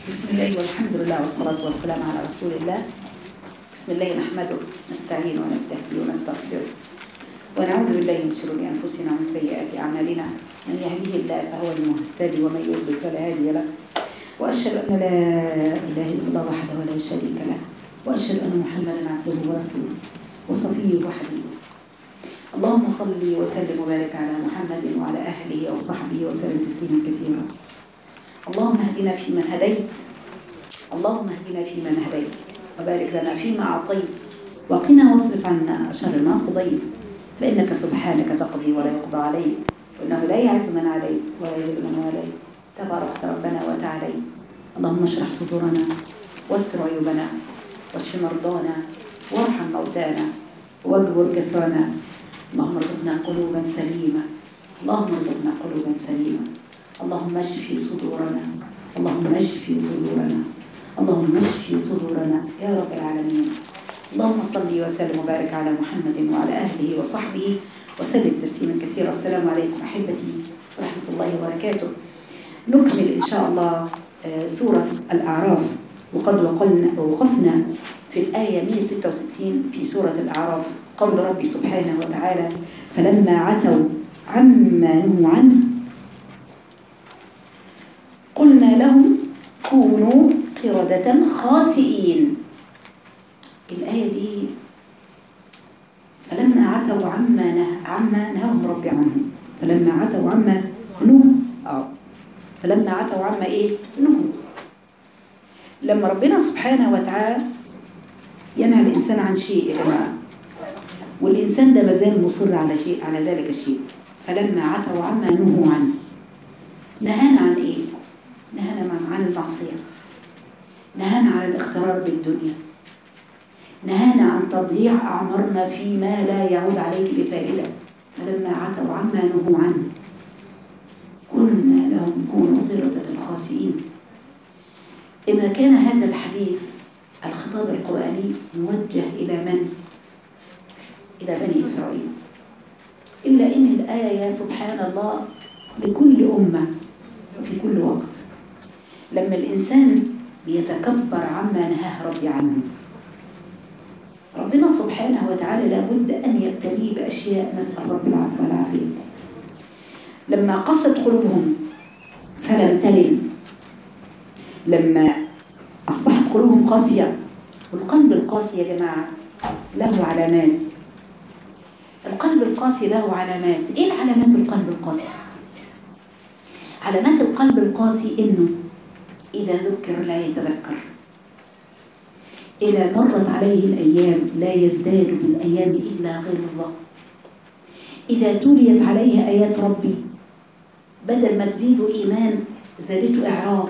بسم الله والحمد لله والصلاة والسلام على رسول الله. بسم الله نحمده نستعين ونستهدي ونستغفره ونعوذ بالله من شرور أنفسنا ومن سيئات أعمالنا. من يهديه الله فهو المهتدي ومن يضلل فلا هادي له. وأشهد أن لا إله إلا الله وحده لا شريك له، وأشهد أن محمدا عبده ورسوله وصفيه وحبيبه. اللهم صل وسلم وبارك على محمد وعلى أهله وصحبه وسلم تسليما كثيرا. اللهم اهدنا فيمن هديت، اللهم اهدنا فيمن هديت وبارك لنا فيما أعطيت، وقنا واصرف عنا شر ما قضيت، فإنك سبحانك تقضي ولا يقضى عليك، وإنه لا يعز من عليك ولا يذل من واليك، تبارك ربنا وتعالى. اللهم اشرح صدورنا واستر عيوبنا واشف مرضانا وارحم موتانا واجبر كسرنا. اللهم ارزقنا قلوبا سليمة، اللهم ارزقنا قلوبا سليمة. اللهم اشف صدورنا، اللهم اشف صدورنا، اللهم اشف صدورنا يا رب العالمين. اللهم صل وسلم وبارك على محمد وعلى اهله وصحبه وسلم تسليما كثيرا. السلام عليكم احبتي ورحمه الله وبركاته. نكمل ان شاء الله سوره الاعراف، وقد وقفنا في الايه 166 في سوره الاعراف، قول ربي سبحانه وتعالى: فلما عتوا عما نهوا عنه قلنا لهم كونوا قردة خاسئين. الآية دي فلما عتوا عما نهاهم ربي عنه، فلما عتوا عما نهوا فلما عتوا عما نهوا. لما ربنا سبحانه وتعالى ينهى الإنسان عن شيء يا جماعة، والإنسان ده مازال مصر على شيء، على ذلك الشيء، فلما عتوا عما نهوا عنه نهانا عن ايه؟ نهانا عن المعصية، نهانا عن الاغترار بالدنيا، نهانا عن تضييع أعمارنا فيما لا يعود عليك بفائدة. فلما عتوا عما نهوا عنه قلنا لهم كونوا قردة خاسئين. إذا كان هذا الحديث الخطاب القرآني موجه إلى من؟ إلى بني إسرائيل، إلا إن الآية سبحان الله لكل أمة وفي كل وقت. لما الإنسان بيتكبر عما نهاه ربي عنه، ربنا سبحانه وتعالى لابد أن يبتليه بأشياء، نسأل رب العفو والعافية. لما قست قلوبهم فلم تلن، لما أصبحت قلوبهم قاسية، والقلب القاسي يا جماعة له علامات. القلب القاسي له علامات. إيه العلامات القلب القاسي؟ علامات القلب القاسي إنه إذا ذكر لا يتذكر، إذا مرت عليه الأيام لا يزداد بالأيام إلا غلظة، إذا تليت عليه آيات ربي بدل ما تزيده إيمان زادته إعراض.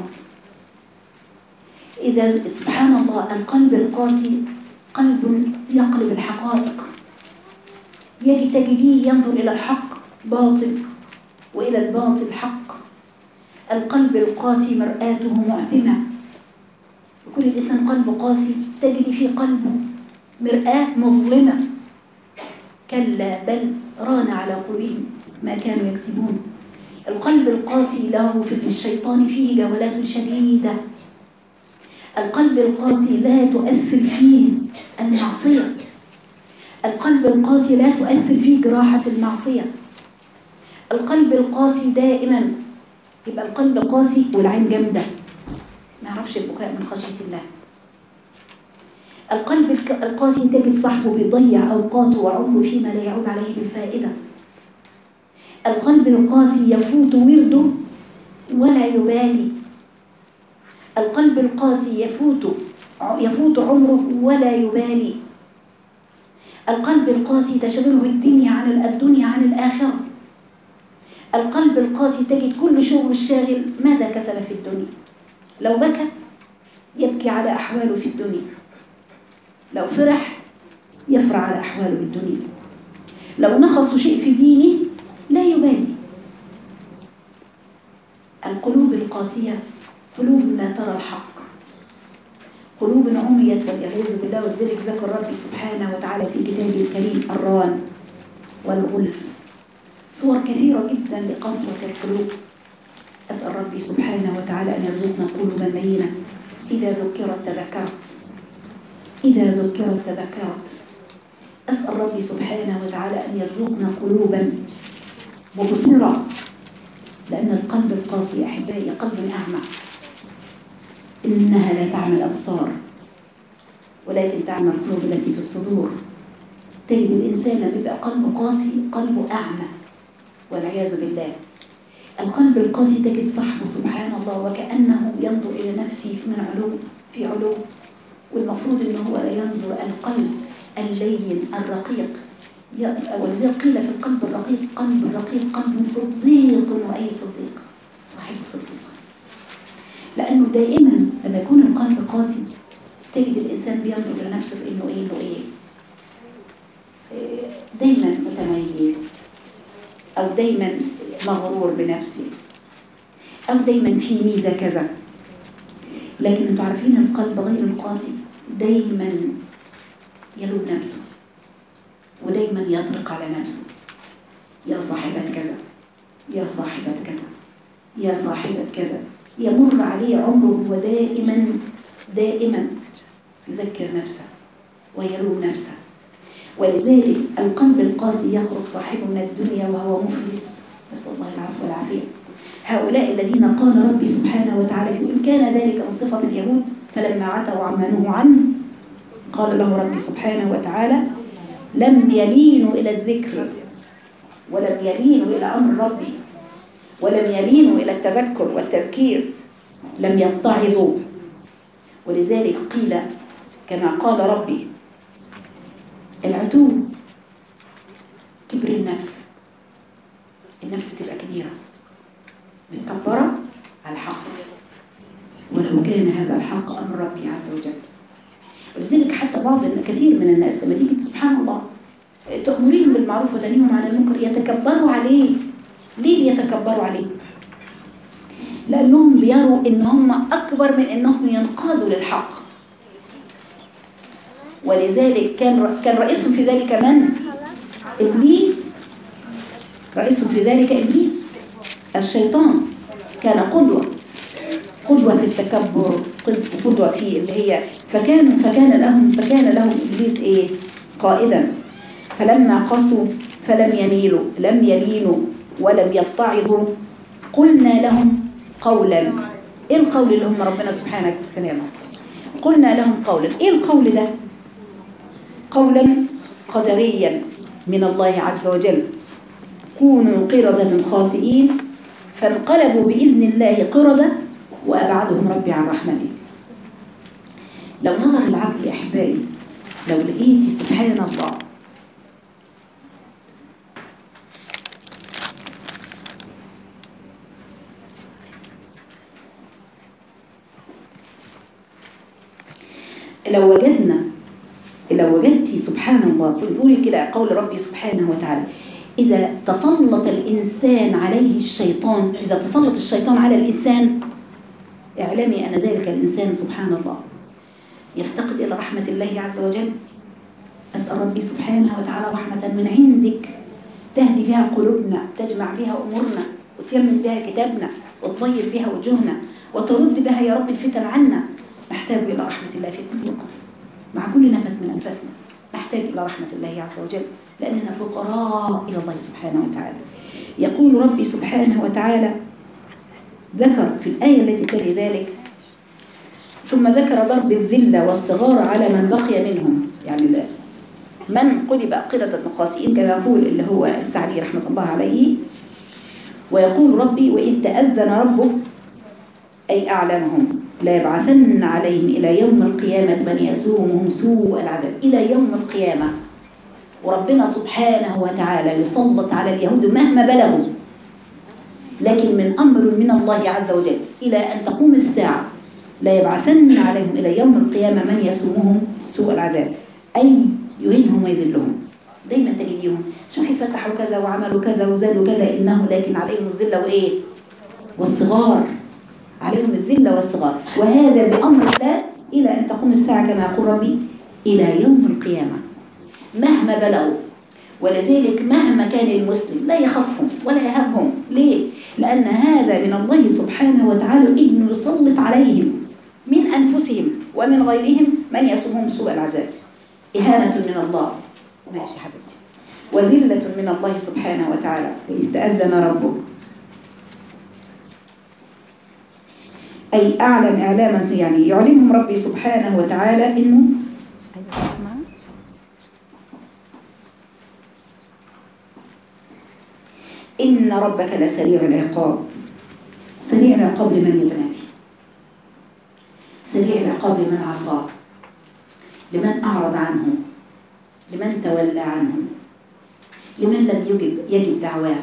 إذا سبحان الله القلب القاسي قلب يقلب الحقائق، تجديه ينظر إلى الحق باطل وإلى الباطل حق. القلب القاسي مرآته معتمة، وكل الإنسان قلبه قاسي تجد في قلبه مرآة مظلمة. كلا بل ران على قلوبهم ما كانوا يكسبون. القلب القاسي له في الشيطان فيه جولات شديدة. القلب القاسي لا تؤثر فيه المعصية، القلب القاسي لا تؤثر فيه جراحة المعصية. القلب القاسي دائما يبقى القلب قاسي والعين جامدة، ما يعرفش البكاء من خشية الله. القلب القاسي تجد صاحبه بيضيع أوقاته وعمره فيما لا يعود عليه بالفائدة. القلب القاسي يفوت ورده ولا يبالي. القلب القاسي يفوت عمره ولا يبالي. القلب القاسي تشغله الدنيا عن الآخرة. القلب القاسي تجد كل شغل الشاغل ماذا كسب في الدنيا. لو بكى يبكي على أحواله في الدنيا، لو فرح يفرح على أحواله بالدنيا، لو نقص شيء في دينه لا يبالي. القلوب القاسية قلوب لا ترى الحق، قلوب عميت والعياذ بالله. ولذلك ذكر ربي سبحانه وتعالى في كتابه الكريم الران والغلف، صور كثيرة جدا لقسوة القلوب. أسأل ربي سبحانه وتعالى أن يرزقنا قلوبا لينة إذا ذكرت تذكرت، إذا ذكرت تذكرت. أسأل ربي سبحانه وتعالى أن يرزقنا قلوبا مبصرة، لأن القلب القاسي يا أحبائي قلب أعمى، إنها لا تعمى الأبصار ولكن تعمى القلوب التي في الصدور. تجد الإنسان لما يبقى قلبه قاسي قلبه أعمى والعياذ بالله. القلب القاسي تجد صاحبه سبحان الله وكأنه ينظر إلى نفسه من علو في علو، والمفروض إنه هو لا ينظر القلب اللين الرقيق. ولذلك قيل في القلب الرقيق قلب الرقيق قلب صديق، وأي صديق صاحبه صديق. لأنه دائما لما يكون القلب قاسي تجد الإنسان بينظر لنفسه بإنه إيه دايما متميز، أو دايما مغرور بنفسه، أو دايما في ميزة كذا. لكن انتوا عارفين القلب غير القاسي دايما يلوم نفسه، ودايما يطرق على نفسه، يا صاحبة كذا، يا صاحبة كذا، يا صاحبة كذا. يمر عليه عمره ودائما يذكر نفسه ويلوم نفسه. ولذلك القلب القاسي يخرج صاحبه من الدنيا وهو مفلس، نسأل الله العفو والعافية. هؤلاء الذين قال ربي سبحانه وتعالى إن كان ذلك من صفة اليهود فلما عتوا عما نهوا عنه قال له ربي سبحانه وتعالى لم يلينوا إلى الذكر، ولم يلينوا إلى أمر ربي، ولم يلينوا إلى التذكر والتذكير، لم يتعظوا. ولذلك قيل كما قال ربي العتو كبر النفس، النفس تبقى كبيرة متكبرة على الحق، ولو كان هذا الحق أمر ربي عز وجل. ولذلك حتى كثير من الناس لما تيجي سبحان الله تأمريهم بالمعروف وتنهيهم عن المنكر يتكبروا عليه. ليه يتكبروا عليه؟ لأنهم بيروا إن هم أكبر من إنهم ينقادوا للحق. ولذلك كان رئيسهم في ذلك من؟ إبليس. رئيسهم في ذلك إبليس الشيطان. كان قدوة في التكبر، قدوة في اللي هي فكان لهم إبليس إيه؟ قائدا. فلما قسوا فلم يلينوا ولم يتعظوا قلنا لهم قولا. إيه القول اللي هم ربنا سبحانه وتعالى قلنا لهم قولا؟ إيه القول ده؟ قولا قدريا من الله عز وجل، كونوا قردة خاسئين، فانقلبوا بإذن الله قردة وأبعدهم ربي عن رحمته. لو نظر العبد يا أحبائي لو لقيتي سبحان الله لو وجدتي سبحان الله تقولي كده قول ربي سبحانه وتعالى إذا تسلط الإنسان عليه الشيطان، إذا تسلط الشيطان على الإنسان اعلمي أن ذلك الإنسان سبحان الله يفتقد إلى رحمة الله عز وجل. أسأل ربي سبحانه وتعالى رحمة من عندك تهدي بها قلوبنا، تجمع بها أمورنا، وتيمن بها كتابنا، وتطيب بها وجوهنا، وترد بها يا رب الفتن عنا. نحتاج إلى رحمة الله في كل وقت، مع كل نفس من أنفسنا نحتاج إلى رحمة الله عز وجل، لأننا فقراء إلى الله سبحانه وتعالى. يقول ربي سبحانه وتعالى ذكر في الآية التي تلي ذلك ثم ذكر ضرب الذلة والصغار على من بقي منهم، يعني من قلب قردة خاسئين كما يقول اللي هو السعدي رحمة الله عليه. ويقول ربي وإذ تأذن ربك أي أعلمهم لا يبعثن عليهم إلى يوم القيامة من يسومهم سوء العذاب. إلى يوم القيامة، وربنا سبحانه وتعالى يسلط على اليهود مهما بلغوا، لكن من أمر من الله عز وجل إلى أن تقوم الساعة لا يبعثن عليهم إلى يوم القيامة من يسومهم سوء العذاب، أي يهينهم ويذلهم. دايما تجديهم شوفي فتحوا كذا وعملوا كذا وزادوا كذا إنه لكن عليهم الذلة وإيه؟ والصغار، عليهم الذلة والصغار. وهذا بأمر الله إلى أن تقوم الساعة كما يقول ربي إلى يوم القيامة مهما بلغوا. ولذلك مهما كان المسلم لا يخافهم ولا يهابهم. ليه؟ لأن هذا من الله سبحانه وتعالى إنه يسلط عليهم من أنفسهم ومن غيرهم من يسومهم سوء العذاب. إهانة من الله، ماشي حبيبتي، وذلة من الله سبحانه وتعالى. إذ تأذن ربه أي أعلن إعلاما، يعني يعلمهم ربي سبحانه وتعالى إنه إن ربك لسريع العقاب. سريع العقاب لمن يا بناتي؟ سريع العقاب لمن عصاه، لمن أعرض عنه، لمن تولى عنه، لمن لم يجب دعواه.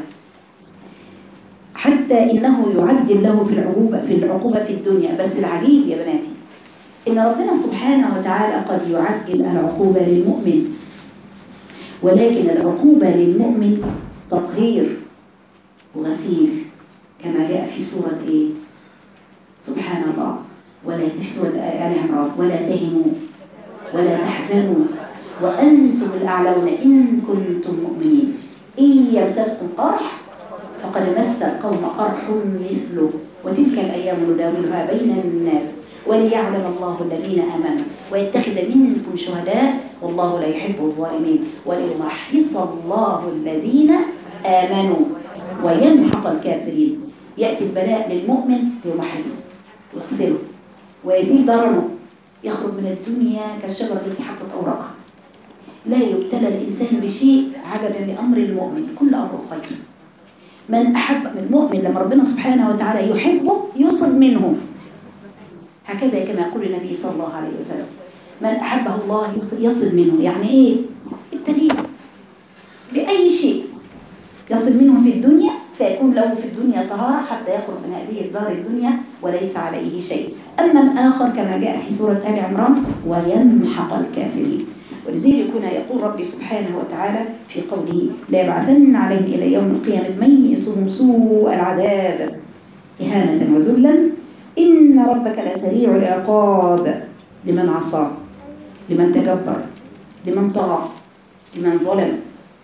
حتى إنه يعجل له في العقوبة في الدنيا. بس العجيب يا بناتي إن ربنا سبحانه وتعالى قد يعجل العقوبة للمؤمن، ولكن العقوبة للمؤمن تطهير وغسيل، كما جاء في سورة إيه؟ سبحان الله، ولا في سورة آل عمران، ولا تهنوا ولا تحزنوا وأنتم الأعلون إن كنتم مؤمنين إن يمسسكم قرح فقد مس القوم قرح مثله وتلك الأيام نداولها بين الناس وليعلم الله الذين آمنوا ويتخذ منكم شهداء والله لا يحب الظالمين وليمحص الله الذين آمنوا ويمحق الكافرين. يأتي البلاء للمؤمن ليمحصه ويغسله ويزيل ضرره، يخرج من الدنيا كالشجرة التي حطت أوراقها. لا يبتلى الإنسان بشيء عجبا لأمر المؤمن، كل أمره خير. من أحب من المؤمن لما ربنا سبحانه وتعالى يحبه يصل منه، هكذا كما يقول النبي صلى الله عليه وسلم من أحبه الله يصل منه. يعني إيه؟ التليل بأي شيء يصل منه في الدنيا فيكون له في الدنيا طهارة حتى يخرج من هذه الدار الدنيا وليس عليه شيء. أما الآخر كما جاء في سورة آل عمران ويمحق الكافرين. ولذلك هنا يقول ربي سبحانه وتعالى في قوله لا يبعثن عليهم إلى يوم القيامة من يسوم سوء العذاب إهانة وذلا إن ربك لسريع العقاب لمن عصى، لمن تكبر، لمن طغى، لمن ظلم.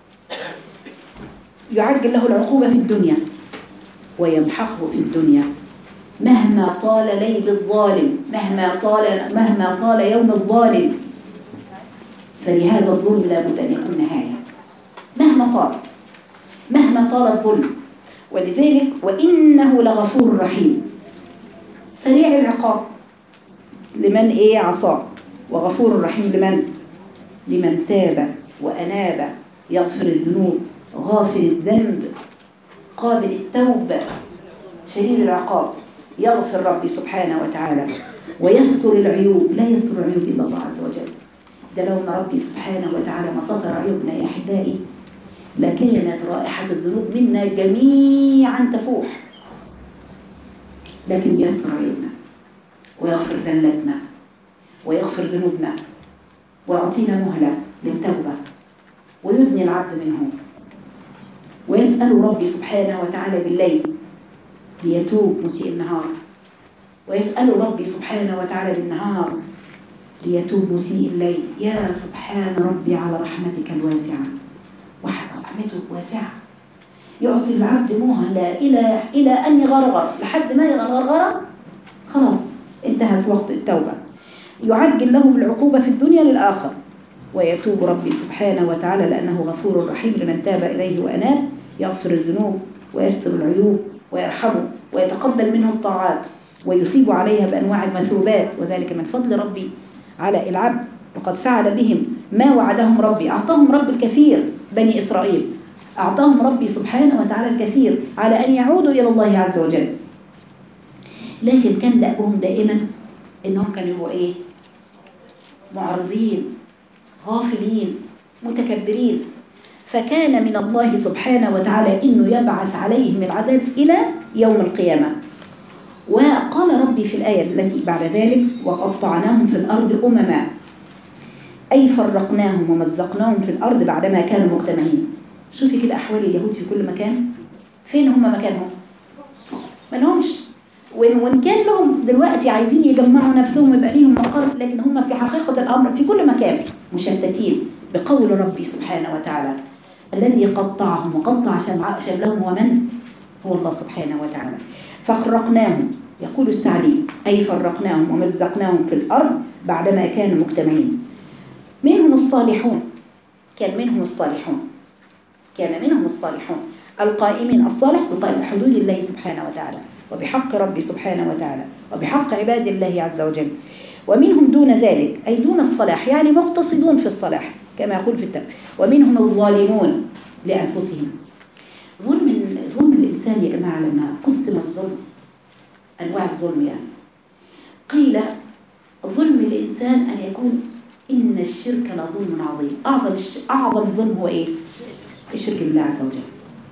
يعجل له العقوبة في الدنيا ويمحقه في الدنيا مهما طال ليل الظالم، مهما طال يوم الظالم. فلهذا الظلم لا بد أن يكون نهاية مهما طال الظلم. ولذلك وإنه لغفور رحيم، سريع العقاب لمن عصى، وغفور رحيم لمن تاب وأناب، يغفر الذنوب، غافر الذنب، قابل التوبة، شديد العقاب، يغفر ربي سبحانه وتعالى ويستر العيوب. لا يستر العيوب إلا الله عز وجل. ده لو ما ربي سبحانه وتعالى ما ستر عيوبنا يا أحبائي لكانت رائحة الذنوب منا جميعا تفوح. لكن يستر عيوبنا ويغفر ذلتنا ويغفر ذنوبنا ويعطينا مهلة للتوبة ويدني العبد منه. ويسأل ربي سبحانه وتعالى بالليل ليتوب مسيء النهار، ويسأل ربي سبحانه وتعالى بالنهار ليتوب مسيء الليل. يا سبحان ربي على رحمتك الواسعة، رحمته واسعة، يعطي العبد مهلة إلى أن يغرغر، لحد ما يغرغر خلاص انتهت وقت التوبة. يعجل له بالعقوبة في الدنيا للآخر ويتوب ربي سبحانه وتعالى لأنه غفور رحيم لمن تاب إليه وأناب، يغفر الذنوب ويستر العيوب ويرحمه ويتقبل منه الطاعات ويثيب عليها بأنواع المثوبات، وذلك من فضل ربي على العبد. وقد فعل بهم ما وعدهم ربي، أعطاهم رب الكثير. بني إسرائيل أعطاهم ربي سبحانه وتعالى الكثير على أن يعودوا إلى الله عز وجل، لكن كان دأبهم دائما إنهم كانوا يبقوا معرضين، غافلين، متكبرين. فكان من الله سبحانه وتعالى إنه يبعث عليهم العذاب إلى يوم القيامة. وقال ربي في الآية التي بعد ذلك وقطعناهم في الأرض أمما، أي فرقناهم ومزقناهم في الأرض بعدما كانوا مجتمعين. شوفي كده أحوال اليهود في كل مكان، فين هم مكانهم؟ ما لهمش. وإن كان لهم دلوقتي عايزين يجمعوا نفسهم ويبقى ليهم مقر، لكن هم في حقيقة الأمر في كل مكان مشتتين بقول ربي سبحانه وتعالى الذي قطعهم وقطع شملهم هو من؟ هو الله سبحانه وتعالى. فرقناهم، يقول السعدي، أي فرقناهم ومزقناهم في الأرض بعدما كانوا مجتمعين. منهم الصالحون، كان منهم الصالحون القائمين، الصالح القائم بحدود الله سبحانه وتعالى وبحق ربي سبحانه وتعالى وبحق عباد الله عز وجل. ومنهم دون ذلك، أي دون الصلاح، يعني مقتصدون في الصلاح كما يقول في التوبة. ومنهم الظالمون لأنفسهم. ظلم الإنسان يا جماعة، لما قسم الظلم أنواع الظلم، يعني قيل ظلم الإنسان أن يكون إن الشرك لظلم عظيم. أعظم ظلم هو إيه؟ الشرك بالله عز وجل.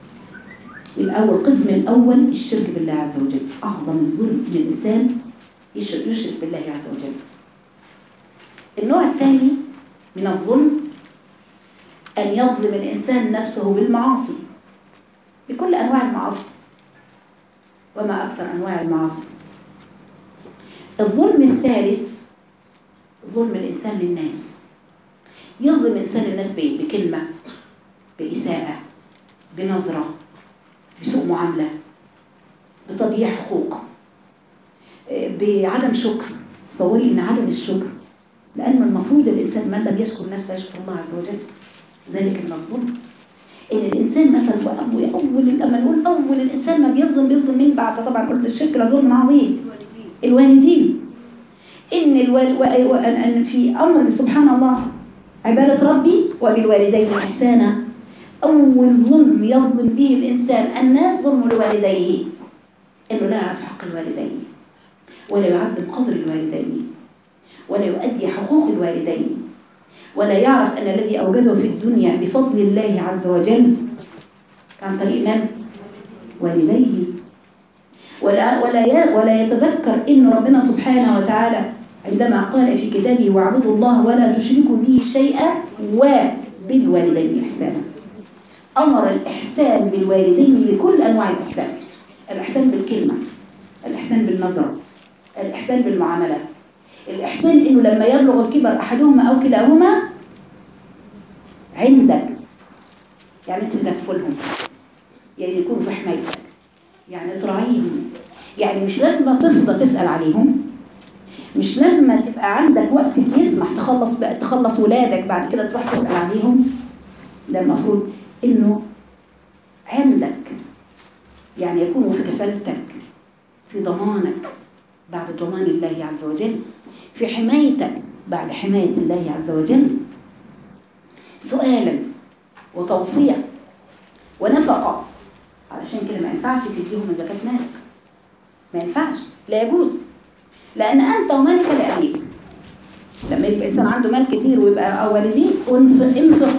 القسم الأول الشرك بالله عز وجل، أعظم الظلم للإنسان يشرك بالله عز وجل. النوع الثاني من الظلم أن يظلم الإنسان نفسه بالمعاصي، بكل أنواع المعاصي، وما أكثر أنواع المعاصي. الظلم الثالث ظلم الإنسان للناس، يظلم الإنسان الناس بإيه؟ بكلمة، بإساءة، بنظرة، بسوء معاملة، بتضييع حقوق، بعدم شكر. تصوري إن عدم الشكر، لأن المفروض الإنسان من لم يشكر الناس لا يشكر الله عز وجل، ذلك من الظلم. إن الإنسان مثلا لما نقول أول الإنسان ما بيظلم من بعد، طبعا قلت الشرك لظلم عظيم، الوالدين. إن في أمر سبحان الله عبادة ربي وبالوالدين إحسانا. أول ظلم يظلم به الإنسان الناس ظلم لوالديه، إنه لا يعرف حق الوالدين ولا يعظم قدر الوالدين ولا يؤدي حقوق الوالدين ولا يعرف أن الذي أوجده في الدنيا بفضل الله عز وجل عن طريق من؟ والديه. ولا يتذكر إن ربنا سبحانه وتعالى عندما قال في كتابه واعبدوا الله ولا تشركوا به شيئا وبالوالدين إحسانا، أمر الإحسان بالوالدين بكل أنواع الإحسان. الإحسان بالكلمة، الإحسان بالنظرة، الإحسان بالمعاملة، الإحسان إنه لما يبلغ الكبر أحدهما أو كلاهما عندك، يعني أنت تكفلهم، يعني يكونوا في حمايتك، يعني تراعيهم، يعني مش لما تفضى تسأل عليهم، مش لما تبقى عندك وقت يسمح تخلص ولادك بعد كده تروح تسأل عليهم. ده المفروض إنه عندك، يعني يكونوا في كفالتك، في ضمانك بعد ضمان الله عز وجل، في حمايتك بعد حماية الله عز وجل، سؤالا وتوصية ونفقة. علشان كده ما ينفعش تديهم من زكاة مالك، ما ينفعش، لا يجوز، لأن أنت ومالك لأبيك. لما يبقى إنسان عنده مال كتير ويبقى والدين، انفق.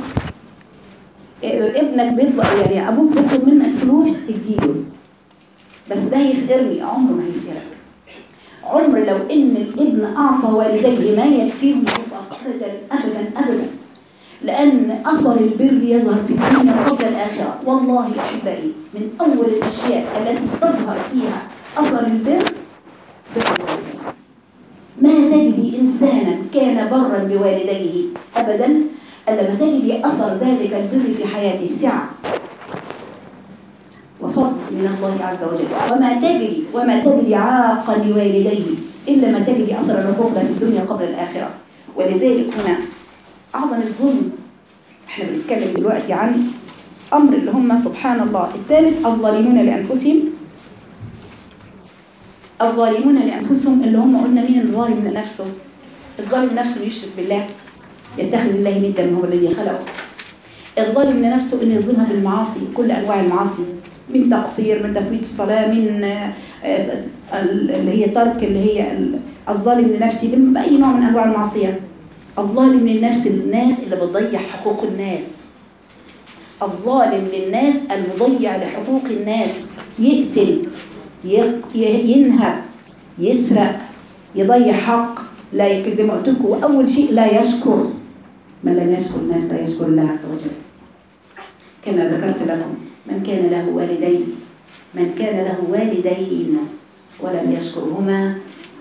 ابنك بيطلع، يعني أبوك بيطلب منك فلوس اديله، بس ده يفقرني، عمره ما هيفقرك. عمر لو إن الابن أعطى والديه ما يكفيهم أبدا أبدا أبدا، لأن أثر البر يظهر في الدنيا قبل الآخرة. والله يا أحبائي من أول الأشياء التي تظهر فيها أثر البر بالوالدين. ما تجدي إنسانا كان برا بوالديه أبدا إلا ما تجدي أثر ذلك البر في حياته، سعة وفضل من الله عز وجل. وما تجري عاقا لوالديه إلا ما تجري أثر العقوبة في الدنيا قبل الآخرة. ولذلك هنا أعظم الظلم، احنا بنتكلم دلوقتي عن أمر اللي هم سبحان الله. الثالث الظالمون لأنفسهم. الظالمون لأنفسهم اللي هم قلنا مين الظالم لنفسه؟ الظالم نفسه يشرك بالله، يتخذ الله ندا هو الذي خلقه. الظالم لنفسه إنه يظلمها بالمعاصي، كل أنواع المعاصي، من تقصير، من تفويت الصلاة، من اللي هي ترك، اللي هي الظالم لنفسه بأي نوع من أنواع المعصية. الظالم للنفس الناس اللي بتضيع حقوق الناس، الظالم للناس المضيع لحقوق الناس، يقتل، ينهب، يسرق، يضيع حق، لا زي ما قلت لكم. وأول شيء لا يشكر، من لم يشكر الناس لا يشكر الله عز وجل. كما ذكرت لكم من كان له والدين ولم يشكرهما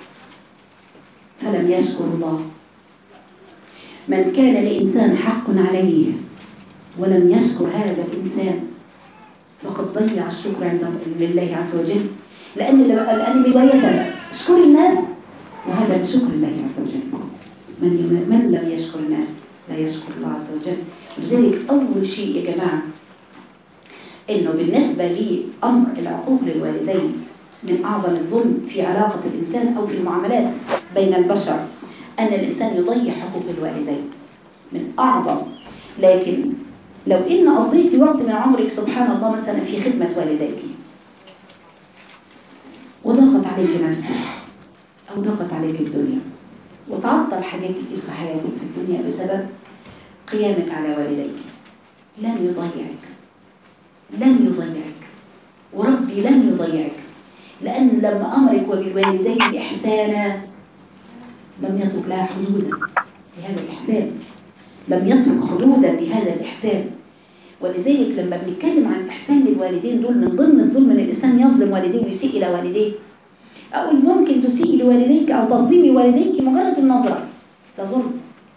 فلم يشكر الله. من كان لإنسان حق عليه ولم يشكر هذا الإنسان فقد ضيع الشكر عند لله عز وجل. لأن بداية اشكر الناس وهذا بشكر الله عز وجل. من لم يشكر الناس لا يشكر الله عز وجل. لذلك أول شيء يا جماعة إنه بالنسبة لأمر العقوق للوالدين من أعظم الظلم في علاقة الإنسان أو في المعاملات بين البشر أن الإنسان يضيع حقوق الوالدين من أعظم. لكن لو إن قضيت وقت من عمرك سبحان الله مثلا في خدمة والديك وضاقت عليك نفسك أو ضاقت عليك الدنيا وتعطل حاجات كتير في حياتك في الدنيا بسبب قيامك على والديك، لن يضيعك وربي لن يضيعك. لأن لما أمرك وبالوالدين إحسانا لم يترك لها حدودا لهذا الإحسان، لم يترك حدودا لهذا الإحسان. ولذلك لما بنتكلم عن إحسان للوالدين دول من ضمن الظلم أن الإنسان يظلم والديه ويسيء إلى والديه. أقول ممكن تسيء لوالديك أو تظلمي والديك مجرد النظرة، ده ظلم.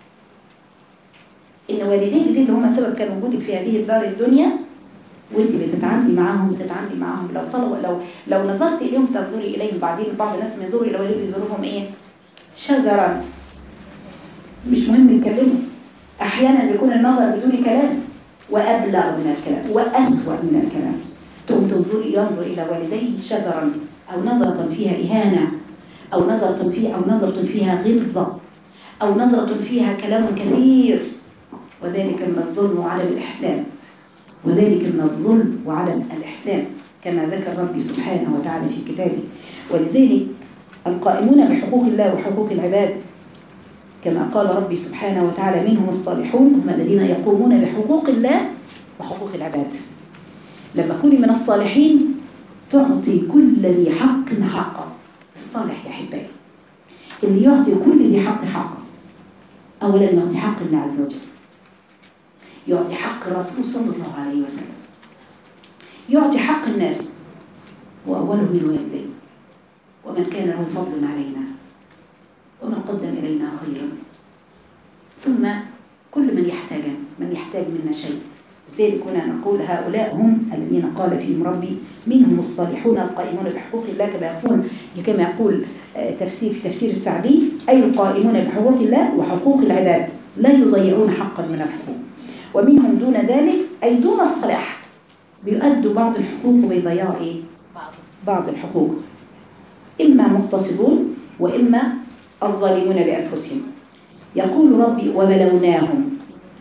إن والديك دي اللي هم سبب كان وجودك في هذه الدار الدنيا وانت بتتعاملي معاهم لو طلبوا لو نظرت اليهم تنظري اليهم. بعدين بعض الناس ما ينظروا الى والديهم يزورهم ايه؟ شذرا، مش مهم يتكلموا. احيانا بيكون النظر بدون كلام وابلغ من الكلام واسوأ من الكلام. ينظر الى والديه شذرا او نظرة فيها اهانة او نظرة فيها غلظة او نظرة فيها كلام كثير. وذلك من الظلم وعدم الإحسان، وذلك من الظلم وعدم الإحسان كما ذكر ربي سبحانه وتعالى في كتابه. ولذلك القائمون بحقوق الله وحقوق العباد كما قال ربي سبحانه وتعالى منهم الصالحون هم الذين يقومون بحقوق الله وحقوق العباد. لما تكوني من الصالحين تعطي كل ذي حق حقه. الصالح يا أحبائي اللي يعطي كل ذي حق حقه. أولا يعطي حق الله عز وجل، يعطي حق الرسول صلى الله عليه وسلم، يعطي حق الناس وأولهم الوالدين ومن كان له فضل علينا ومن قدم إلينا خيرا، ثم كل من يحتاج منا شيء. لذلك كنا نقول هؤلاء هم الذين قال فيهم ربي منهم الصالحون القائمون بحقوق الله كما يقول في تفسير السعدي أي القائمون بحقوق الله وحقوق العباد لا يضيعون حقا من الحقوق. ومنهم دون ذلك أي دون الصلاح بيؤدوا بعض الحقوق ويضيعوا بعض الحقوق، إما مقتصدون وإما الظالمون لأنفسهم. يقول ربي وبلوناهم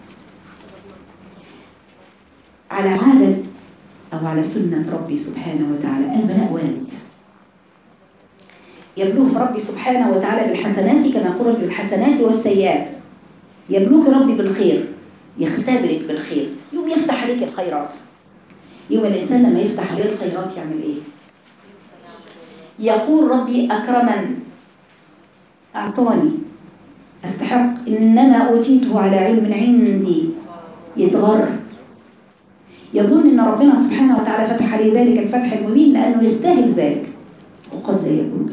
على عادة أو على سنة ربي سبحانه وتعالى. البلاء وارد يبلوه ربي سبحانه وتعالى بالحسنات كما قلت بالحسنات والسيئات. يبلوك ربي بالخير، يختبرك بالخير، يوم يفتح عليك الخيرات. يوم الإنسان لما يفتح عليه الخيرات يعمل إيه؟ يقول ربي أكرمن أعطاني أستحق إنما أوتيته على علم عندي. يتغر، يظن إن ربنا سبحانه وتعالى فتح عليه ذلك الفتح المبين لأنه يستاهل ذلك، وقد لا يكون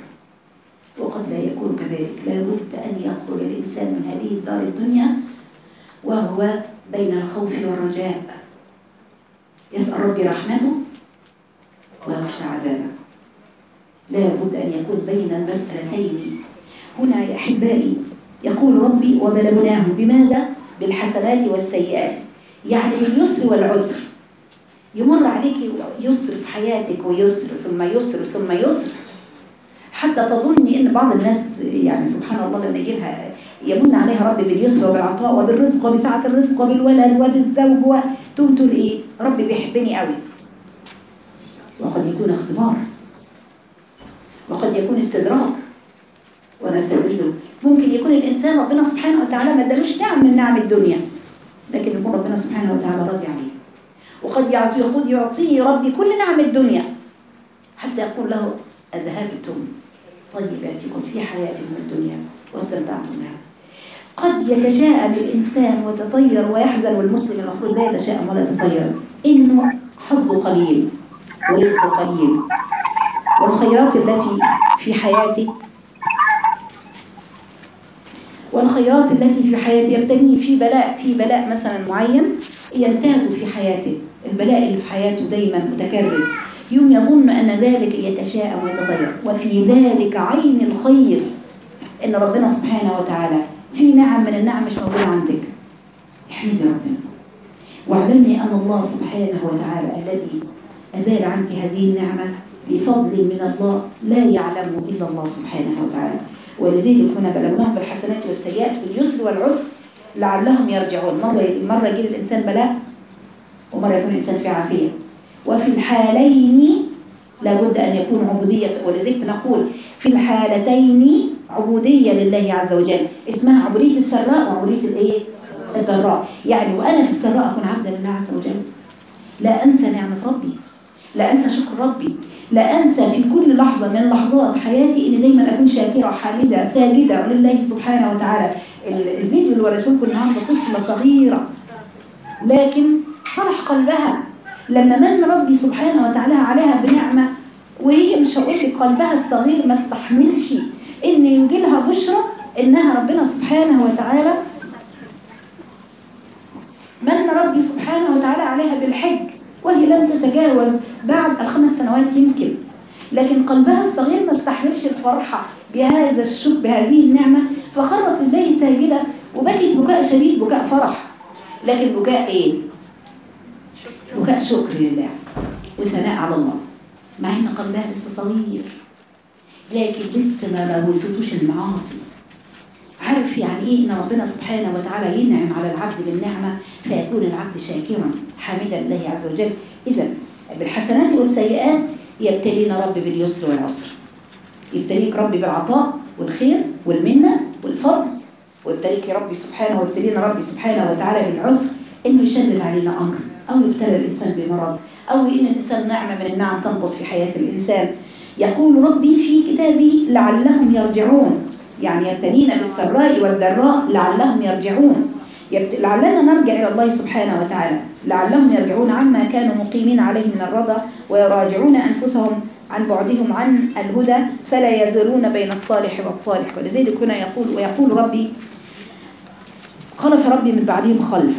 كذلك. لا بد أن يخرج الإنسان من هذه الدار الدنيا وهو بين الخوف والرجاء، يسأل ربي رحمته ويخشى عذابه. لا بد أن يكون بين المسألتين. هنا يا أحبائي يقول ربي وبلوناهم بماذا؟ بالحسنات والسيئات، يعني باليسر والعسر. يمر عليك يسر في حياتك ويسر ثم يسر ثم يسر حتى تظني ان بعض الناس يعني سبحان الله لما يجيلها يمن عليها ربي باليسر وبالعطاء وبالرزق وبسعة الرزق وبالولد وبالزوج وتقول ايه؟ ربي بيحبني قوي. وقد يكون اختبار وقد يكون استدراك ونستدرجه. ممكن يكون الانسان ربنا سبحانه وتعالى ما ادالوش نعم من نعم الدنيا لكن يكون ربنا سبحانه وتعالى راضي عليه. وقد يعطيه ربي كل نعم الدنيا حتى يقول له أذهبتم طيباتكم في حياتكم الدنيا واستمتعتم بها. قد يتشاءم الإنسان وتطير ويحزن، والمسلم المفروض لا يتشاءم ولا يتطير، إنه حظه قليل ورزقه قليل والخيرات التي في حياته يبتليه في بلاء مثلا معين ينتهك في حياته، البلاء اللي في حياته دايما متكرر، يوم يظن أن ذلك يتشاءم ويتغير، وفي ذلك عين الخير إن ربنا سبحانه وتعالى في نعم من النعم مش موجودة عندك. احمدي ربنا واعلمي أن الله سبحانه وتعالى الذي أزال عنك هذه النعمة بفضل من الله لا يعلمه إلا الله سبحانه وتعالى. ولذلك هنا بلوناهم بالحسنات والسيئات باليسر والعسر لعلهم يرجعون. مرة يجي الإنسان بلاء ومرة يكون الإنسان في عافية، وفي الحالين لابد أن يكون عبودية. ولذلك نقول في الحالتين عبودية لله عز وجل، اسمها عبودية السراء وعبودية الضراء. يعني وأنا في السراء أكون عبدا لله عز وجل، لا أنسى نعمة ربي، لا أنسى شكر ربي، لا أنسى في كل لحظة من لحظات حياتي إن دايما أكون شاكرة حامدة ساجدة لله سبحانه وتعالى. الفيديو اللي وريته لكم النهارده طفلة صغيرة لكن صلح قلبها لما من ربي سبحانه وتعالى عليها بنعمة، وهي مش هقول لك قلبها الصغير ما استحملش إن يجي لها بشرى إنها ربنا سبحانه وتعالى من ربي سبحانه وتعالى عليها بالحج، وهي لم تتجاوز بعد 5 سنوات يمكن، لكن قلبها الصغير ما استحملش الفرحة بهذا الشكر بهذه النعمة، فخرت لله ساجدة وبكت بكاء شديد، بكاء فرح، لكن بكاء ايه؟ بكاء شكر لله وثناء على الله، مع ان قلبها لسه صغير لكن لسه ما وصلتوش المعاصي. عارف يعني ايه ان ربنا سبحانه وتعالى ينعم على العبد بالنعمة فيكون العبد شاكرا حامدا لله عز وجل. اذا بالحسنات والسيئات يبتلينا ربي باليسر والعسر، يبتليك ربي بالعطاء والخير والمنة والفضل، ويبتليك ربي سبحانه ويبتلينا ربي سبحانه وتعالى بالعسر انه يشدد علينا امر او يبتلى الانسان بمرض او ان الانسان نعمة من النعم تنقص في حياة الانسان. يقول ربي في كتابه لعلهم يرجعون، يعني يبتلينا بالسراء والضراء لعلهم يرجعون، لعلنا نرجع إلى الله سبحانه وتعالى، لعلهم يرجعون عما كانوا مقيمين عليه من الرضا ويراجعون أنفسهم عن بعدهم عن الهدى فلا يزالون بين الصالح والطالح. ولذلك هنا ويقول ربي خلف ربي من بعدهم خلف.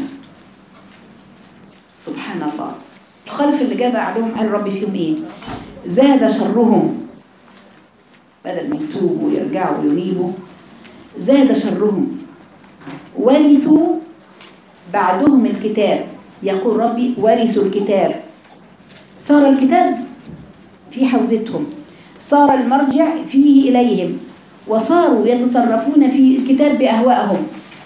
سبحان الله، الخلف اللي جاب عليهم قال ربي فيهم ايه؟ زاد شرهم، بدل ما يتوبوا ويرجعوا وينيبوا زاد شرهم، ورثوا بعدهم الكتاب. يقول ربي ورثوا الكتاب، صار الكتاب في حوزتهم، صار المرجع فيه إليهم، وصاروا يتصرفون في الكتاب بأهوائهم،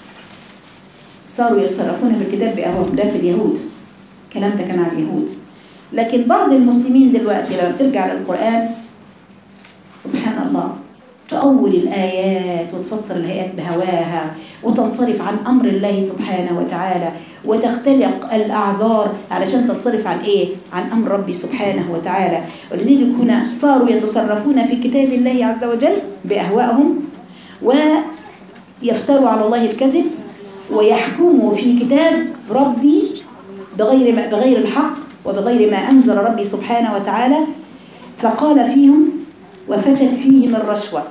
صاروا يتصرفون بالكتاب بأهوائهم. ده في اليهود، الكلام ده كان على اليهود. لكن بعض المسلمين دلوقتي لما بترجع للقرآن سبحان الله تؤول الآيات وتفسر الآيات بهواها وتنصرف عن أمر الله سبحانه وتعالى وتختلق الأعذار علشان تنصرف عن إيه؟ عن أمر ربي سبحانه وتعالى. ولذلك هنا صاروا يتصرفون في كتاب الله عز وجل بأهوائهم ويفتروا على الله الكذب ويحكموا في كتاب ربي بغير الحق وبغير ما أنزل ربي سبحانه وتعالى. فقال فيهم وفشت فيهم الرشوة،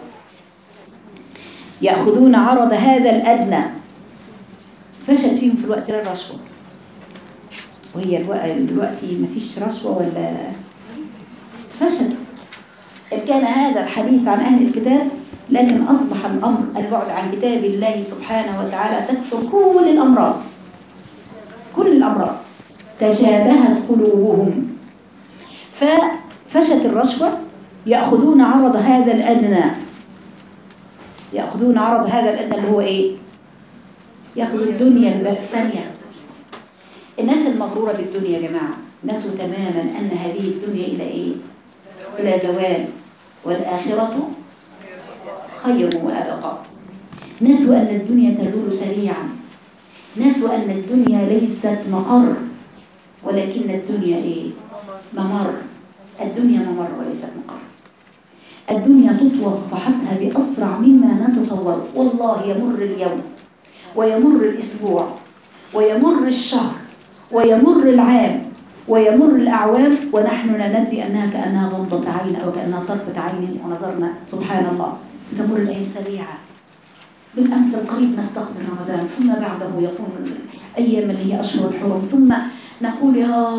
يأخذون عرض هذا الأدنى. فشت فيهم في الوقت الرشوة، وهي دلوقتي ما فيش رشوة ولا فشت. إن كان هذا الحديث عن أهل الكتاب، لكن أصبح الأمر البعد عن كتاب الله سبحانه وتعالى تكثر كل الأمراض، كل الأمراض تشابهت قلوبهم. ففشت الرشوة، يأخذون عرض هذا الأدنى، يأخذون عرض هذا الأدنى اللي هو إيه؟ يأخذ الدنيا الفانية. الناس المغرورة بالدنيا يا جماعة نسوا تماما أن هذه الدنيا إلى إيه؟ إلى زوال، والآخرة خير وأبقى. نسوا أن الدنيا تزول سريعا، نسوا أن الدنيا ليست مقر ولكن الدنيا إيه؟ ممر. الدنيا ممر وليست مقر. الدنيا تطوى صفحتها بأسرع مما نتصور. والله يمر اليوم ويمر الأسبوع ويمر الشهر ويمر العام ويمر الأعوام ونحن لا ندري أنها كأنها غمضة عين أو كأنها طرفة عين ونظرنا. سبحان الله، تمر الأيام سريعة. بالأمس القريب نستقبل رمضان ثم بعده يقوم أيام اللي هي أشهر الحرم، ثم نقول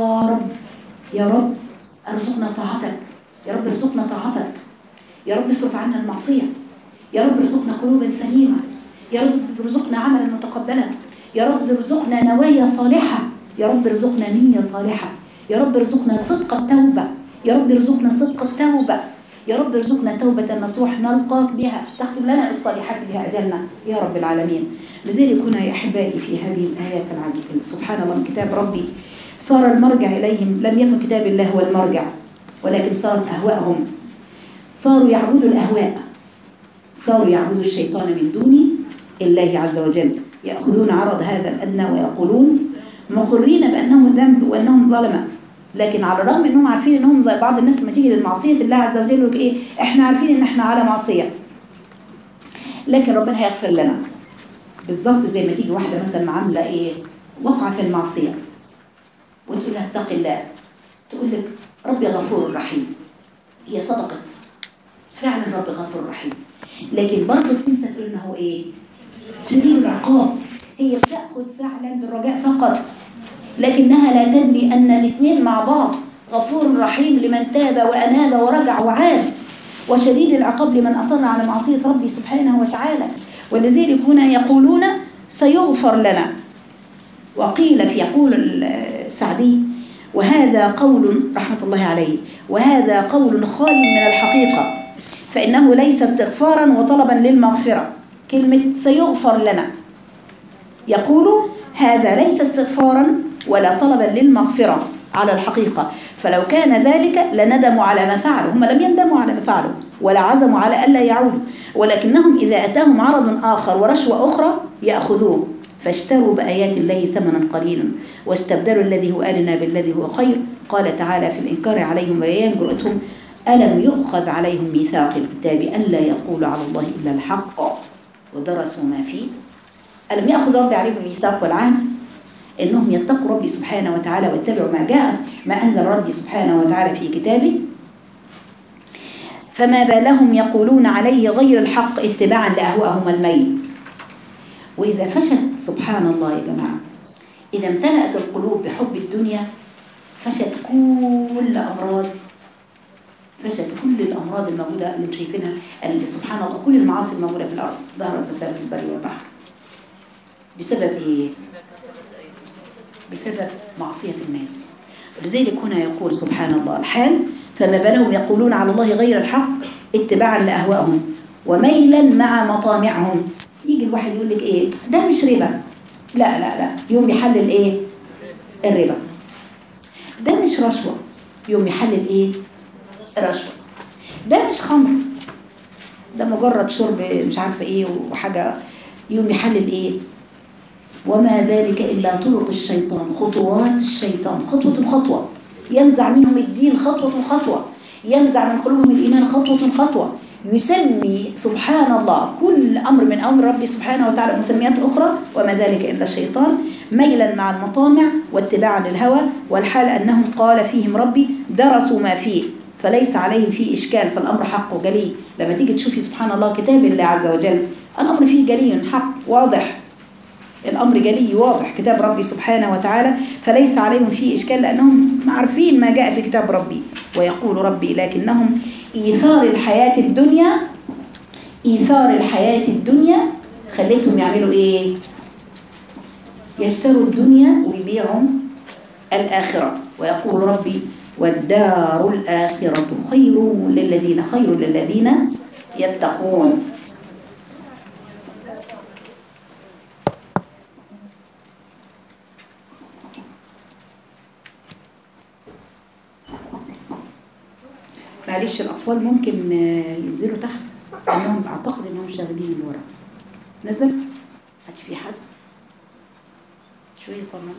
يا رب ارزقنا طاعتك، يا رب ارزقنا طاعتك، يا رب اصرف عنا المعصية، يا رب ارزقنا قلوبا سليمة، يا رب ارزقنا عملا متقبلا، يا رب ارزقنا نوايا صالحة، يا رب ارزقنا نية صالحة، يا رب ارزقنا صدق التوبة، يا رب ارزقنا صدق التوبة، يا رب ارزقنا توبة نصوح نلقاك بها تختم لنا الصالحات بها أجلنا يا رب العالمين. لذلك هنا يا أحبائي في هذه الآيات العجيبة سبحان الله من كتاب ربي صار المرجع إليهم، لم يكن كتاب الله هو المرجع ولكن صارت أهواءهم، صاروا يعبدوا الأهواء، صاروا يعبدوا الشيطان من دون الله عز وجل، يأخذون عرض هذا الأدنى ويقولون مقرين بأنهم ذنب وأنهم ظلمة، لكن على الرغم أنهم عارفين أنهم زي بعض الناس لما تيجي للمعصية الله عز وجل يقول إيه إحنا عارفين أن إحنا على معصية لكن ربنا هيغفر لنا. بالظبط زي ما تيجي واحدة مثلا عاملة إيه وقع في المعصية وتقول لها اتق الله، تقول لك ربي غفور رحيم، هي صدقت فعلا ربي غفور رحيم، لكن برضه بتنسى تقول إنه هو إيه شديد العقاب، هي بتأخذ فعلا بالرجاء فقط لكنها لا تدري أن الاثنين مع بعض، غفور رحيم لمن تاب وأناب ورجع وعاد، وشديد العقاب لمن أصر على معصية ربي سبحانه وتعالى. ولذلك هنا يقولون سيغفر لنا. وقيل في يقول السعدي وهذا قول رحمة الله عليه وهذا قول خال من الحقيقة، فإنه ليس استغفارا وطلبا للمغفرة. كلمة سيغفر لنا يقول هذا ليس استغفارا ولا طلبا للمغفرة على الحقيقة، فلو كان ذلك لندموا على ما فعلوا، هم لم يندموا على ما فعلوا ولا عزموا على ألا يعودوا، ولكنهم إذا أتاهم عرض آخر ورشوة أخرى يأخذوه، فاشتروا بآيات الله ثمنا قليلا واستبدلوا الذي هو أدنى بالذي هو خير. قال تعالى في الإنكار عليهم وبيان جرأتهم ألم يؤخذ عليهم ميثاق الكتاب ألا يقولوا على الله إلا الحق ودرسوا ما فيه. ألم يأخذ ربي عليهم ميثاق والعهد إنهم يتقوا ربي سبحانه وتعالى واتبعوا ما أنزل ربي سبحانه وتعالى في كتابه، فما بالهم يقولون عليه غير الحق اتباعا لأهوائهم الميل. وإذا فشت سبحان الله يا جماعة، إذا امتلأت القلوب بحب الدنيا فشت كل أمراض، فشت كل الأمراض الموجودة اللي شايفينها اللي سبحان الله كل المعاصي الموجودة في الأرض، ظهر الفساد في البر والبحر. بسبب إيه؟ بسبب معصية الناس. ولذلك هنا يقول سبحان الله الحال فما بالهم يقولون على الله غير الحق اتباعا لأهوائهم وميلا مع مطامعهم. يجي الواحد يقول لك ايه ده مش ربا، لا يوم يحلل ايه الربا، ده مش رشوة يوم يحلل ايه الرشوة، ده مش خمر ده مجرد شرب مش عارفه ايه وحاجة يوم يحلل ايه. وما ذلك إلا طرق الشيطان، خطوات الشيطان خطوة بخطوة، ينزع منهم الدين خطوة بخطوة، ينزع من قلوبهم الإيمان خطوة بخطوة، يسمي سبحان الله كل أمر من أمر ربي سبحانه وتعالى مسميات أخرى. وما ذلك إلا الشيطان ميلا مع المطامع واتباعا للهوى، والحال أنهم قال فيهم ربي درسوا ما فيه فليس عليهم فيه إشكال، فالأمر حق وجلي. لما تيجي تشوفي سبحان الله كتاب الله عز وجل الأمر فيه جلي حق واضح، الأمر جلي واضح كتاب ربي سبحانه وتعالى، فليس عليهم فيه إشكال لأنهم عارفين ما جاء في كتاب ربي. ويقول ربي لكنهم إيثار الحياة الدنيا خليتهم يعملوا إيه؟ يشتروا الدنيا ويبيعوا الآخرة. ويقول ربي والدار الآخرة خير للذين يتقون. معلش الأطفال ممكن ينزلوا تحت لأنهم أعتقد أنهم شاغلين من ورا. نزل هاتش في حد شوية صرنا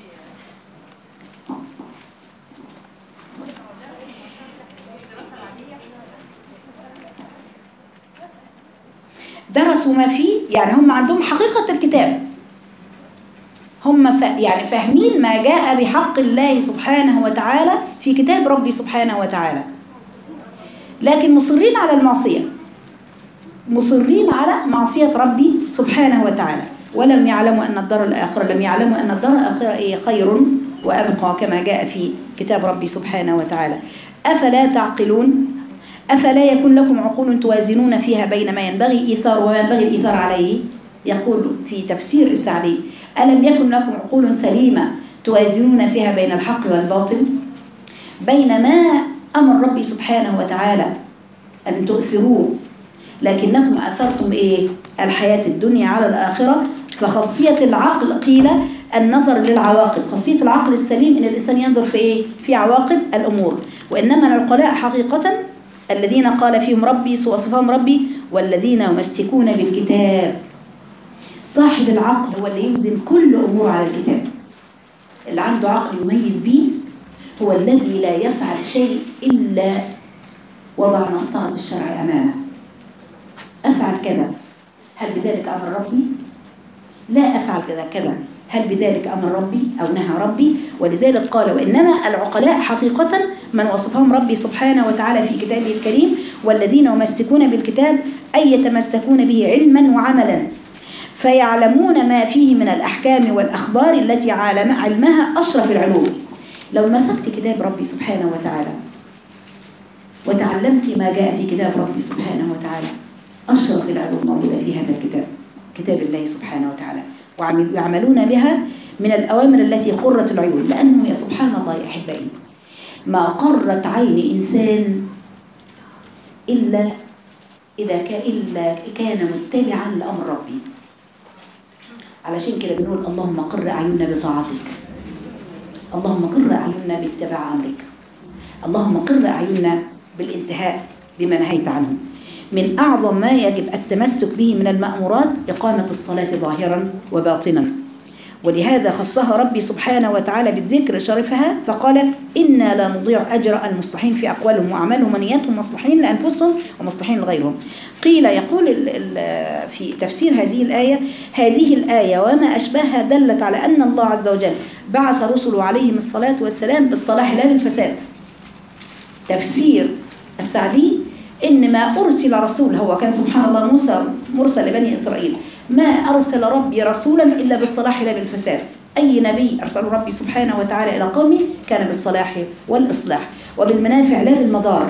درسوا ما فيه، يعني هم عندهم حقيقة الكتاب، هم يعني فاهمين ما جاء بحق الله سبحانه وتعالى في كتاب ربي سبحانه وتعالى، لكن مصرين على المعصية، مصرين على معصية ربي سبحانه وتعالى. ولم يعلموا أن الدار الآخرة، لم يعلموا أن الدار الآخرة خير وأبقى كما جاء في كتاب ربي سبحانه وتعالى. أفلا تعقلون؟ أفلا يكون لكم عقول توازنون فيها بين ما ينبغي إيثار وما ينبغي الإيثار عليه؟ يقول في تفسير السعدي: ألم يكن لكم عقول سليمة توازنون فيها بين الحق والباطل، بين ما أمر ربي سبحانه وتعالى أن تؤثروه لكنكم أثرتم الحياة الدنيا على الآخرة. فخاصية العقل قيل النظر للعواقب، خاصية العقل السليم إن الإنسان ينظر في عواقب الأمور. وإنما العقلاء حقيقة الذين قال فيهم ربي وصفهم ربي: والذين يمسكون بالكتاب. صاحب العقل هو اللي يوزن كل أمور على الكتاب. اللي عنده عقل يميز به هو الذي لا يفعل شيء إلا وضع مسطرة الشرع أمامه. أفعل كذا، هل بذلك أمر ربي؟ لا أفعل كذا، هل بذلك أمر ربي أو نهى ربي؟ ولذلك قال: وإنما العقلاء حقيقة من وصفهم ربي سبحانه وتعالى في كتابه الكريم: والذين يمسكون بالكتاب، أي يتمسكون به علما وعملا، فيعلمون ما فيه من الأحكام والأخبار التي علمها أشرف العلوم. لو مسكت كتاب ربي سبحانه وتعالى وتعلمت ما جاء في كتاب ربي سبحانه وتعالى، أشرف العلوم موجودة في هذا الكتاب، كتاب الله سبحانه وتعالى، ويعملون بها من الأوامر التي قرت العيون. لأنه يا سبحان الله يا أحبائي، ما قرت عين إنسان إلا إذا كان متبعا لأمر ربي. علشان كده بنقول: اللهم قر أعيننا بطاعتك، اللهم قر أعيننا باتباع أمرك، اللهم قر أعيننا بالانتهاء بما نهيت عنه. من أعظم ما يجب التمسك به من المأمورات إقامة الصلاة ظاهرا وباطنا، ولهذا خصها ربي سبحانه وتعالى بالذكر شرفها فقال: إنا لا نضيع أجر المصلحين في أقوالهم وأعمالهم ونياتهم، مصلحين لأنفسهم ومصلحين لغيرهم. قيل يقول في تفسير هذه الآية: هذه الآية وما أشبهها دلت على أن الله عز وجل بعث رسله عليهم الصلاة والسلام بالصلاح لا بالفساد. تفسير السعدي: إن ما أرسل رسول، هو كان سبحان الله موسى مرسل لبني إسرائيل، ما أرسل ربي رسولا إلا بالصلاح لا بالفساد. أي نبي أرسل ربي سبحانه وتعالى إلى قومه كان بالصلاح والإصلاح وبالمنافع لا بالمضار،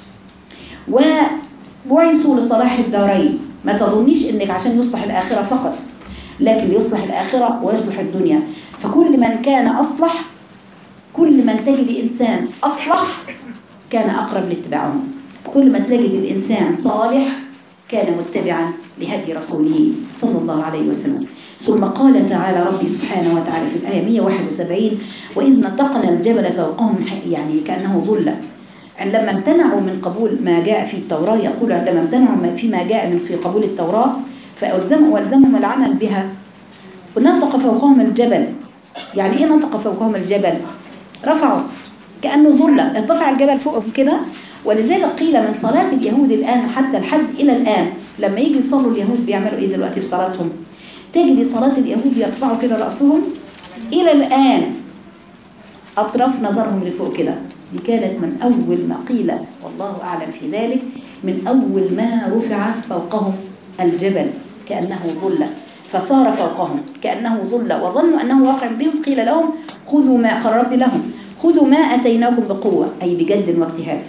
وبعثوا لصلاح الدارين. ما تظنيش إنك عشان يصلح الآخرة فقط، لكن يصلح الآخرة ويصلح الدنيا. فكل من كان أصلح، كل من تجد إنسان أصلح كان أقرب لاتباعهم. كل ما تجد الإنسان صالح كان متبعا لهدي رسوله صلى الله عليه وسلم. ثم قال تعالى ربي سبحانه وتعالى في الآية 171: وإذ نطقنا الجبل فوقهم، يعني كأنه ظلة. عندما امتنعوا من قبول ما جاء في التوراة، يقول عندما امتنعوا فيما جاء في قبول التوراة والزمهم العمل بها، ونطق فوقهم الجبل. يعني إيه نطق فوقهم الجبل؟ رفعوا كأنه ظلة، ارتفع الجبل فوقهم كده. ولذلك قيل من صلاة اليهود الآن حتى الحد إلى الآن، لما يجي يصلوا اليهود بيعملوا إيه دلوقتي في صلاتهم؟ تجد صلاة اليهود يرفعوا كده رأسهم إلى الآن، أطراف نظرهم لفوق كده. دي كانت من أول ما قيل، والله أعلم في ذلك، من أول ما رفع فوقهم الجبل كأنه ظلة، فصار فوقهم كأنه ظلة وظنوا أنه واقع بهم. قيل لهم: خذوا ما قال ربي لهم، خذوا ما أتيناكم بقوة، أي بجد واجتهاد.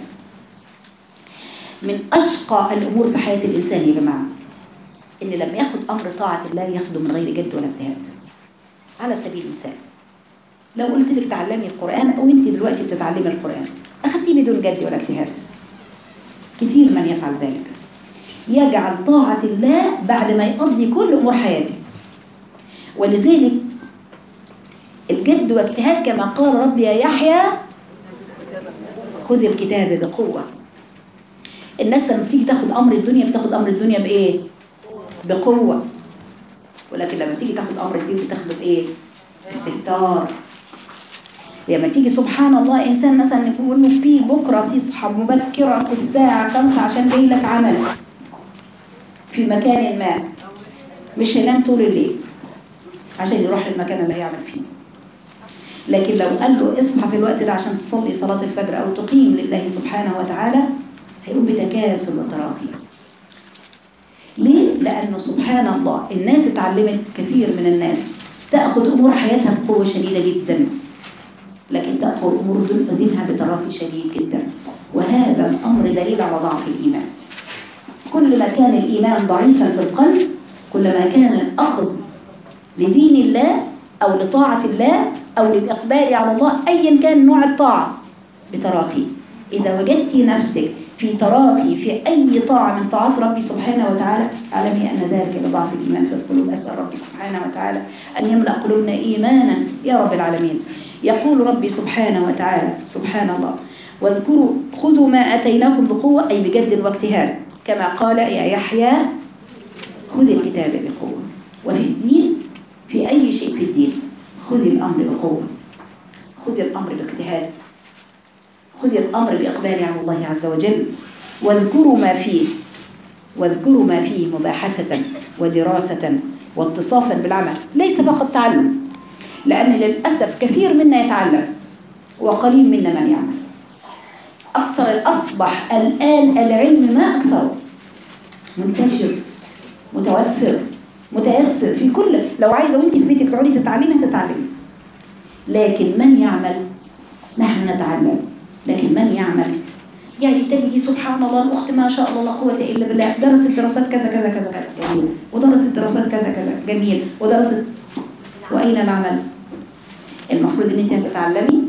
من أشقى الأمور في حياة الإنسان يا جماعة إن لما ياخد أمر طاعة الله ياخده من غير جد ولا اجتهاد. على سبيل المثال، لو قلت لك تعلمي القرآن، أو أنت دلوقتي بتتعلمي القرآن، أخذتيه بدون جد ولا اجتهاد. كتير من يفعل ذلك، يجعل طاعة الله بعد ما يقضي كل أمور حياته. ولذلك الجد واجتهاد كما قال ربي يا يحيى خذ الكتاب بقوة. الناس لما بتيجي تاخد أمر الدنيا بتاخد أمر الدنيا بإيه؟ بقوة. ولكن لما تيجي تاخد أمر الدين بتاخده بإيه؟ باستهتار. لما تيجي سبحان الله إنسان مثلا يقول له في بكرة تصحى مبكرة الساعة 5 عشان جاي لك عمل في مكان ما، مش هينام طول الليل عشان يروح للمكان اللي هيعمل فيه. لكن لو قال له اصحى في الوقت ده عشان تصلي صلاة الفجر أو تقيم لله سبحانه وتعالى، هيقوم بتكاسل وتراخي. ليه؟ لأنه سبحان الله الناس اتعلمت، كثير من الناس تأخذ أمور حياتها بقوة شديدة جدا، لكن تأخذ أمور دينها بتراخي شديد جدا، وهذا الأمر دليل على ضعف الإيمان. كل ما كان الإيمان ضعيفا في القلب، كل ما كان الأخذ لدين الله أو لطاعة الله أو للإقبال على الله أيا كان نوع الطاعة بتراخي. إذا وجدت نفسك في تراخي في أي طاعة من طاعات ربي سبحانه وتعالى، اعلمي أن ذلك لضعف الإيمان في القلوب. أسأل ربي سبحانه وتعالى أن يملأ قلوبنا إيمانا يا رب العالمين. يقول ربي سبحانه وتعالى سبحان الله: واذكروا خذوا ما أتيناكم بقوة، أي بجد واجتهاد، كما قال يا يحيى خذ الكتاب بقوة. وفي الدين، في أي شيء في الدين، خذ الأمر بقوة، خذ الأمر باجتهاد، خذ الأمر بإقبال على الله عز وجل. واذكروا ما فيه، واذكروا ما فيه مباحثة ودراسة واتصافا بالعمل، ليس فقط تعلم، لأن للأسف كثير منا يتعلم وقليل منا من يعمل. أكثر أصبح الآن العلم ما أكثره منتشر متوفر متيسر في كل، لو عايزة وانت في بيتك تقعدي تتعلمي هتتعلمي، لكن من يعمل؟ نحن نتعلم، لكن من يعمل؟ يعني تجدي سبحان الله الأخت ما شاء الله لا قوة إلا بالله درست دراسات كذا كذا كذا كذا جميل، ودرست دراسات كذا كذا جميل، ودرست، وأين العمل؟ المفروض ان انت هتتعلمي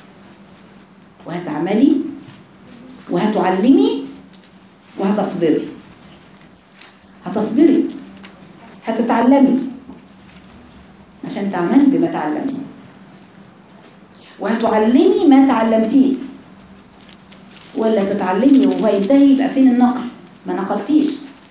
وهتعملي وهتعلمي وهتصبري. هتصبري، هتتعلمي عشان تعملي بما تعلمتي، وهتعلمي ما تعلمتيه، ولا تتعلمي وهو ينتهي يبقى فين النقل؟ ما نقلتيش.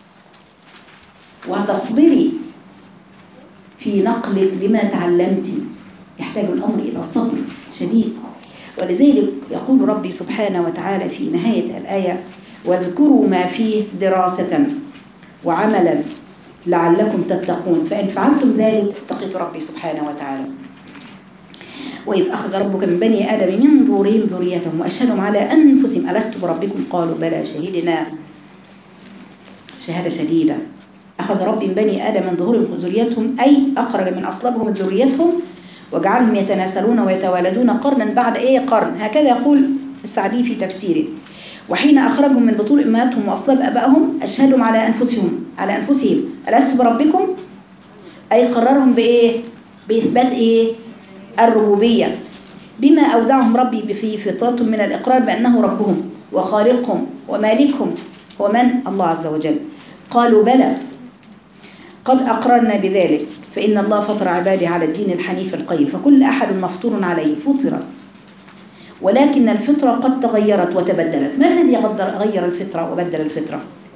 وهتصبري في نقلك لما تعلمتي، يحتاج الأمر إلى صبر شديد. ولذلك يقول ربي سبحانه وتعالى في نهاية الآية: واذكروا ما فيه دراسة وعملا لعلكم تتقون، فإن فعلتم ذلك اتقيت ربي سبحانه وتعالى. وإذ أخذ ربك من بني آدم من ظهورهم ذريتهم وأشهدهم على أنفسهم ألست بربكم قالوا بلى شهدنا. شهادة شديدة. أخذ ربي من بني آدم من ظهورهم ذريتهم، أي أخرج من أصلابهم ذريتهم وجعلهم يتناسلون ويتوالدون قرنا بعد قرن، هكذا يقول السعدي في تفسيره. وحين أخرجهم من بطون أمهاتهم وأصلاب أبائهم أشهدهم على أنفسهم ألست بربكم، أي قررهم بإثبات الربوبية، بما أودعهم ربي في فطرتهم من الإقرار بأنه ربهم وخالقهم ومالكهم هو من؟ الله عز وجل. قالوا بلى قد أقررنا بذلك، فإن الله فطر عباده على الدين الحنيف القيم، فكل أحد مفطور عليه فطر، ولكن الفطرة قد تغيرت وتبدلت. ما الذي غير الفطرة وبدل الفطرة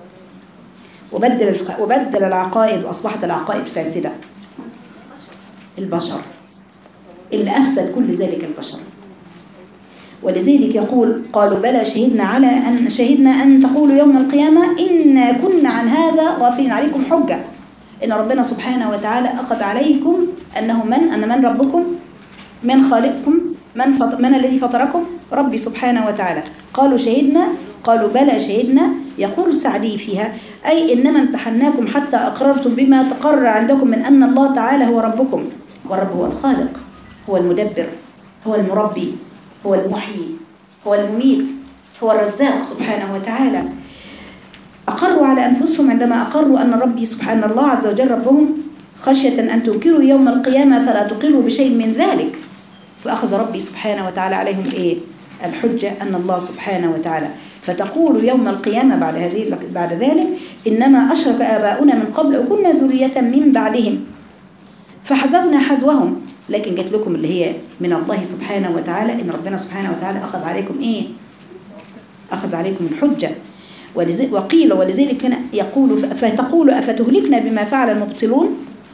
وبدل العقائد وأصبحت العقائد فاسدة؟ البشر، اللي أفسد كل ذلك البشر. ولذلك يقول قالوا بلى شهدنا أن تقولوا يوم القيامة إنا كنا عن هذا غافلين. عليكم حجة إن ربنا سبحانه وتعالى أخذ عليكم أنه من ربكم، من خالقكم، من الذي فطركم؟ ربي سبحانه وتعالى. قالوا شهدنا، قالوا بلى شهدنا. يقول السعدي فيها أي إنما امتحناكم حتى أقررتم بما تقرر عندكم من أن الله تعالى هو ربكم، والرب هو الخالق، هو المدبر، هو المربي، هو المحيي، هو المميت، هو الرزاق سبحانه وتعالى. أقروا على أنفسهم عندما أقروا أن ربي سبحان الله عز وجل ربهم، خشية أن تنكروا يوم القيامة فلا تقروا بشيء من ذلك، فأخذ ربي سبحانه وتعالى عليهم الحجة أن الله سبحانه وتعالى. فتقول يوم القيامة بعد ذلك إنما أشرك آباؤنا من قبل وكنا ذرية من بعدهم فحزونا حزوهم. لكن جات لكم اللي هي من الله سبحانه وتعالى، إن ربنا سبحانه وتعالى أخذ عليكم أخذ عليكم الحجة. وقيل ولذلك كان يقول فتقول أفتهلكنا بما فعل المبطلون.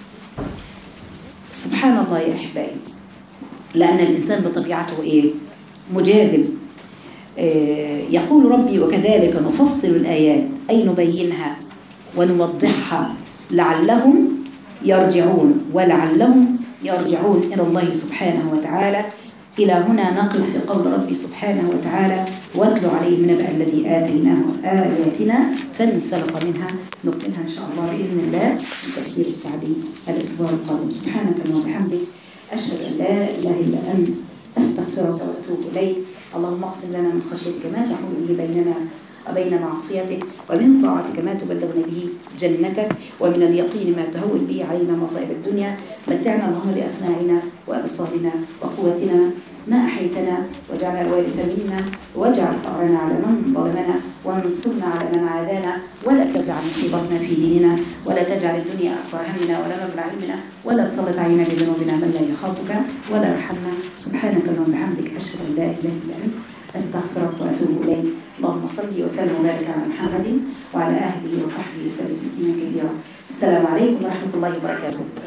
سبحان الله يا أحبائي، لأن الإنسان بطبيعته مجادل. يقول ربي وكذلك نفصل الآيات أي نبينها ونوضحها لعلهم يرجعون، ولعلهم يرجعون إلى الله سبحانه وتعالى إلى هنا نقف في قول ربي سبحانه وتعالى واتل عليهم نبأ الذي آتيناه آياتنا فانسلخ منها. نكملها إن شاء الله بإذن الله من تفسير السعدي الأسبوع القادم. سبحانك اللهم وبحمدك أشهد أن لا إله إلا أنت أستغفرك وأتوب إليك. اللهم اقسم لنا من خشيتك ما تحول به بيننا وبين معصيتك، ومن طاعتك ما تبلغنا به جنتك، ومن اليقين ما تهون به علينا مصائب الدنيا. متعنا اللهم بأسماعنا وأبصارنا وقوتنا ما أحيتنا، واجعلنا الوارث منا، واجعل ثأرنا على من ظلمنا، وانصرنا على من عادانا، ولا تجعل مصيبتنا في ديننا، ولا تجعل الدنيا أكبر همنا ولا مبلغ علمنا، ولا تسلط علينا بذنوبنا من لا يخافك ولا يرحمنا. سبحانك اللهم وبحمدك أشهد أن لا إله إلا أنت أستغفرك وأتوب إليك. اللهم صل وسلم وبارك على محمد وعلى آله وصحبه وسلم تسليما كثيرا. السلام عليكم ورحمة الله وبركاته.